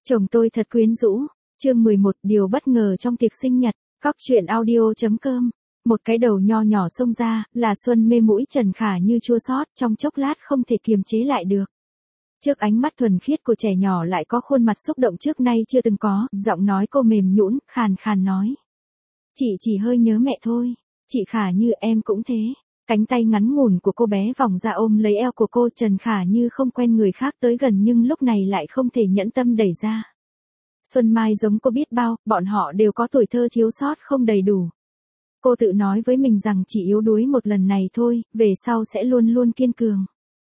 Chồng tôi thật quyến rũ. Chương 11, điều bất ngờ trong tiệc sinh nhật. Cóc truyện audio.com. Một cái đầu nho nhỏ xông ra, là Xuân mê mũi Trần Khả Như chua xót, trong chốc lát không thể kiềm chế lại được. Trước ánh mắt thuần khiết của trẻ nhỏ lại có khuôn mặt xúc động trước nay chưa từng có, giọng nói cô mềm nhũn, khàn khàn nói. Chị chỉ hơi nhớ mẹ thôi. Chị Khả Như em cũng thế. Cánh tay ngắn ngủn của cô bé vòng ra ôm lấy eo của cô. Trần Khả Như không quen người khác tới gần nhưng lúc này lại không thể nhẫn tâm đẩy ra. Xuân Mai giống cô biết bao, bọn họ đều có tuổi thơ thiếu sót không đầy đủ. Cô tự nói với mình rằng chỉ yếu đuối một lần này thôi, về sau sẽ luôn luôn kiên cường.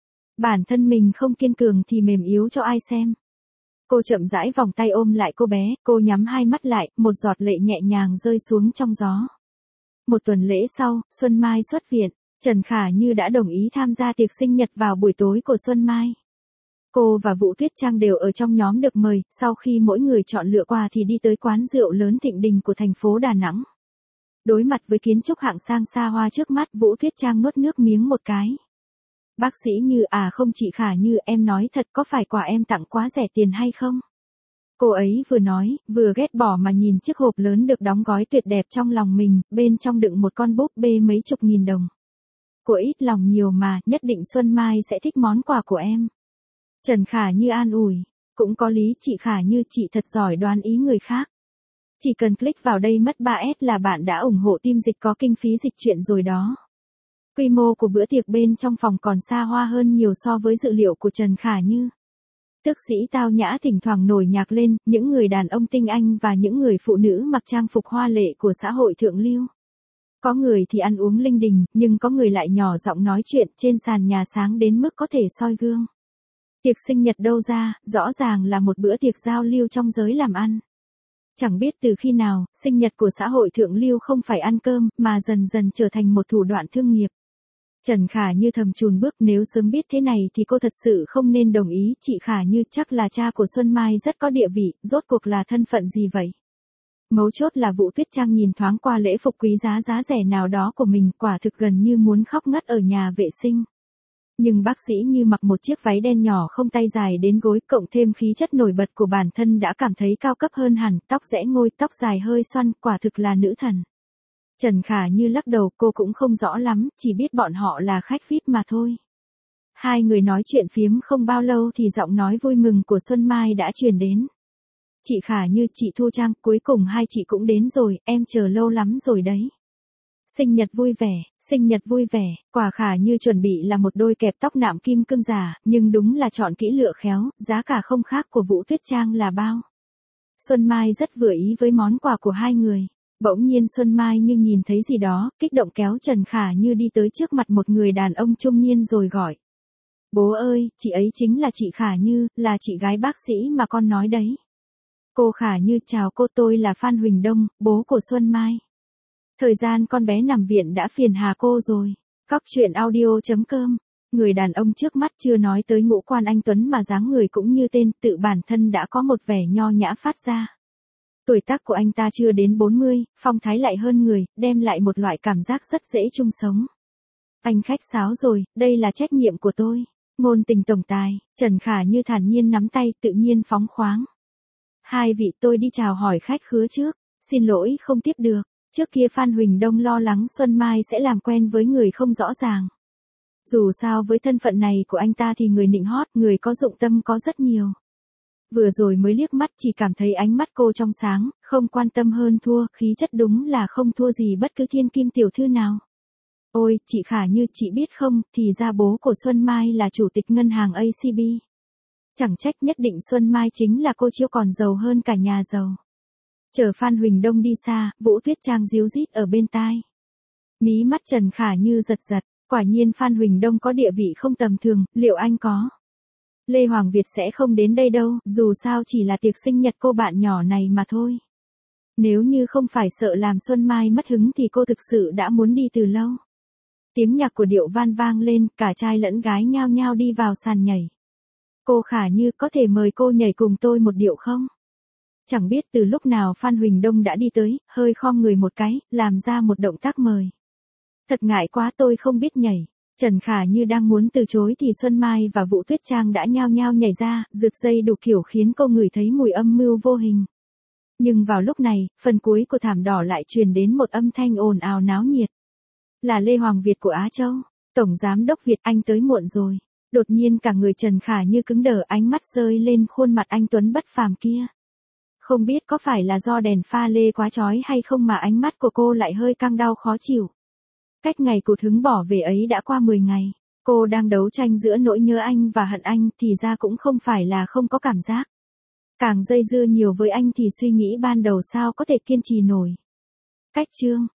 Bản thân mình không kiên cường thì mềm yếu cho ai xem. Cô chậm rãi vòng tay ôm lại cô bé, cô nhắm hai mắt lại, một giọt lệ nhẹ nhàng rơi xuống trong gió. Một tuần lễ sau, Xuân Mai xuất viện, Trần Khả Như đã đồng ý tham gia tiệc sinh nhật vào buổi tối của Xuân Mai. Cô và Vũ Tuyết Trang đều ở trong nhóm được mời, sau khi mỗi người chọn lựa quà thì đi tới quán rượu lớn Thịnh Đình của thành phố Đà Nẵng. Đối mặt với kiến trúc hạng sang xa hoa trước mắt, Vũ Tuyết Trang nuốt nước miếng một cái. Bác sĩ Như không chị Khả Như, em nói thật có phải quà em tặng quá rẻ tiền hay không? Cô ấy vừa nói, vừa ghét bỏ mà nhìn chiếc hộp lớn được đóng gói tuyệt đẹp trong lòng mình, bên trong đựng một con búp bê mấy chục nghìn đồng. Cô ít lòng nhiều mà, nhất định Xuân Mai sẽ thích món quà của em. Trần Khả Như an ủi, cũng có lý chị Khả Như, chị thật giỏi đoán ý người khác. Chỉ cần click vào đây mất 3S là bạn đã ủng hộ team dịch có kinh phí dịch truyện rồi đó. Quy mô của bữa tiệc bên trong phòng còn xa hoa hơn nhiều so với dự liệu của Trần Khả Như. Tước sĩ tao nhã thỉnh thoảng nổi nhạc lên, những người đàn ông tinh anh và những người phụ nữ mặc trang phục hoa lệ của xã hội thượng lưu. Có người thì ăn uống linh đình, nhưng có người lại nhỏ giọng nói chuyện trên sàn nhà sáng đến mức có thể soi gương. Tiệc sinh nhật đâu ra, rõ ràng là một bữa tiệc giao lưu trong giới làm ăn. Chẳng biết từ khi nào, sinh nhật của xã hội thượng lưu không phải ăn cơm, mà dần dần trở thành một thủ đoạn thương nghiệp. Trần Khả Như thầm chùn bước, nếu sớm biết thế này thì cô thật sự không nên đồng ý. Chị Khả Như chắc là cha của Xuân Mai rất có địa vị, rốt cuộc là thân phận gì vậy? Mấu chốt là Vũ Tuyết Trang nhìn thoáng qua lễ phục quý giá giá rẻ nào đó của mình, quả thực gần như muốn khóc ngất ở nhà vệ sinh. Nhưng bác sĩ Như mặc một chiếc váy đen nhỏ không tay dài đến gối, cộng thêm khí chất nổi bật của bản thân đã cảm thấy cao cấp hơn hẳn, tóc rẽ ngôi, tóc dài hơi xoăn, quả thực là nữ thần. Trần Khả Như lắc đầu, cô cũng không rõ lắm, chỉ biết bọn họ là khách VIP mà thôi. Hai người nói chuyện phiếm không bao lâu thì giọng nói vui mừng của Xuân Mai đã truyền đến. Chị Khả Như, chị Thu Trang, cuối cùng hai chị cũng đến rồi, em chờ lâu lắm rồi đấy. Sinh nhật vui vẻ, sinh nhật vui vẻ. Quà Khả Như chuẩn bị là một đôi kẹp tóc nạm kim cương giả, nhưng đúng là chọn kỹ lựa khéo, giá cả không khác của Vũ Tuyết Trang là bao. Xuân Mai rất vừa ý với món quà của hai người. Bỗng nhiên Xuân Mai như nhìn thấy gì đó, kích động kéo Trần Khả Như đi tới trước mặt một người đàn ông trung niên rồi gọi. Bố ơi, chị ấy chính là chị Khả Như, là chị gái bác sĩ mà con nói đấy. Cô Khả Như, chào cô, tôi là Phan Huỳnh Đông, bố của Xuân Mai. Thời gian con bé nằm viện đã phiền hà cô rồi. Cóc truyện audio.com. Người đàn ông trước mắt chưa nói tới ngũ quan anh tuấn mà dáng người cũng như tên, tự bản thân đã có một vẻ nho nhã phát ra. Tuổi tác của anh ta chưa đến 40, phong thái lại hơn người, đem lại một loại cảm giác rất dễ chung sống. Anh khách sáo rồi, đây là trách nhiệm của tôi. Ngôn tình tổng tài, Trần Khả Như thản nhiên nắm tay, tự nhiên phóng khoáng. Hai vị, tôi đi chào hỏi khách khứa trước, xin lỗi không tiếp được. Trước kia Phan Huỳnh Đông lo lắng Xuân Mai sẽ làm quen với người không rõ ràng. Dù sao với thân phận này của anh ta thì người nịnh hót, người có dụng tâm có rất nhiều. Vừa rồi mới liếc mắt chỉ cảm thấy ánh mắt cô trong sáng, không quan tâm hơn thua, khí chất đúng là không thua gì bất cứ thiên kim tiểu thư nào. Ôi, chị Khả Như, chị biết không, thì ra bố của Xuân Mai là chủ tịch ngân hàng ACB. Chẳng trách nhất định Xuân Mai chính là cô chiêu còn giàu hơn cả nhà giàu. Chờ Phan Huỳnh Đông đi xa, Vũ Tuyết Trang díu dít ở bên tai. Mí mắt Trần Khả Như giật giật, quả nhiên Phan Huỳnh Đông có địa vị không tầm thường, liệu anh có? Lê Hoàng Việt sẽ không đến đây đâu, dù sao chỉ là tiệc sinh nhật cô bạn nhỏ này mà thôi. Nếu như không phải sợ làm Xuân Mai mất hứng thì cô thực sự đã muốn đi từ lâu. Tiếng nhạc của điệu van vang lên, cả trai lẫn gái nhao nhao đi vào sàn nhảy. Cô Khả Như, có thể mời cô nhảy cùng tôi một điệu không? Chẳng biết từ lúc nào Phan Huỳnh Đông đã đi tới, hơi khom người một cái, làm ra một động tác mời. Thật ngại quá, tôi không biết nhảy. Trần Khả Như đang muốn từ chối thì Xuân Mai và Vũ Tuyết Trang đã nhao nhao nhảy ra, rực dây đủ kiểu khiến cô ngửi thấy mùi âm mưu vô hình. Nhưng vào lúc này, phần cuối của thảm đỏ lại truyền đến một âm thanh ồn ào náo nhiệt. Là Lê Hoàng Việt của Á Châu. Tổng Giám đốc Việt, anh tới muộn rồi. Đột nhiên cả người Trần Khả Như cứng đờ, ánh mắt rơi lên khuôn mặt anh tuấn bất phàm kia. Không biết có phải là do đèn pha lê quá chói hay không mà ánh mắt của cô lại hơi căng đau khó chịu. Cách ngày cụt hứng bỏ về ấy đã qua 10 ngày. Cô đang đấu tranh giữa nỗi nhớ anh và hận anh, thì ra cũng không phải là không có cảm giác. Càng dây dưa nhiều với anh thì suy nghĩ ban đầu sao có thể kiên trì nổi. Cách chương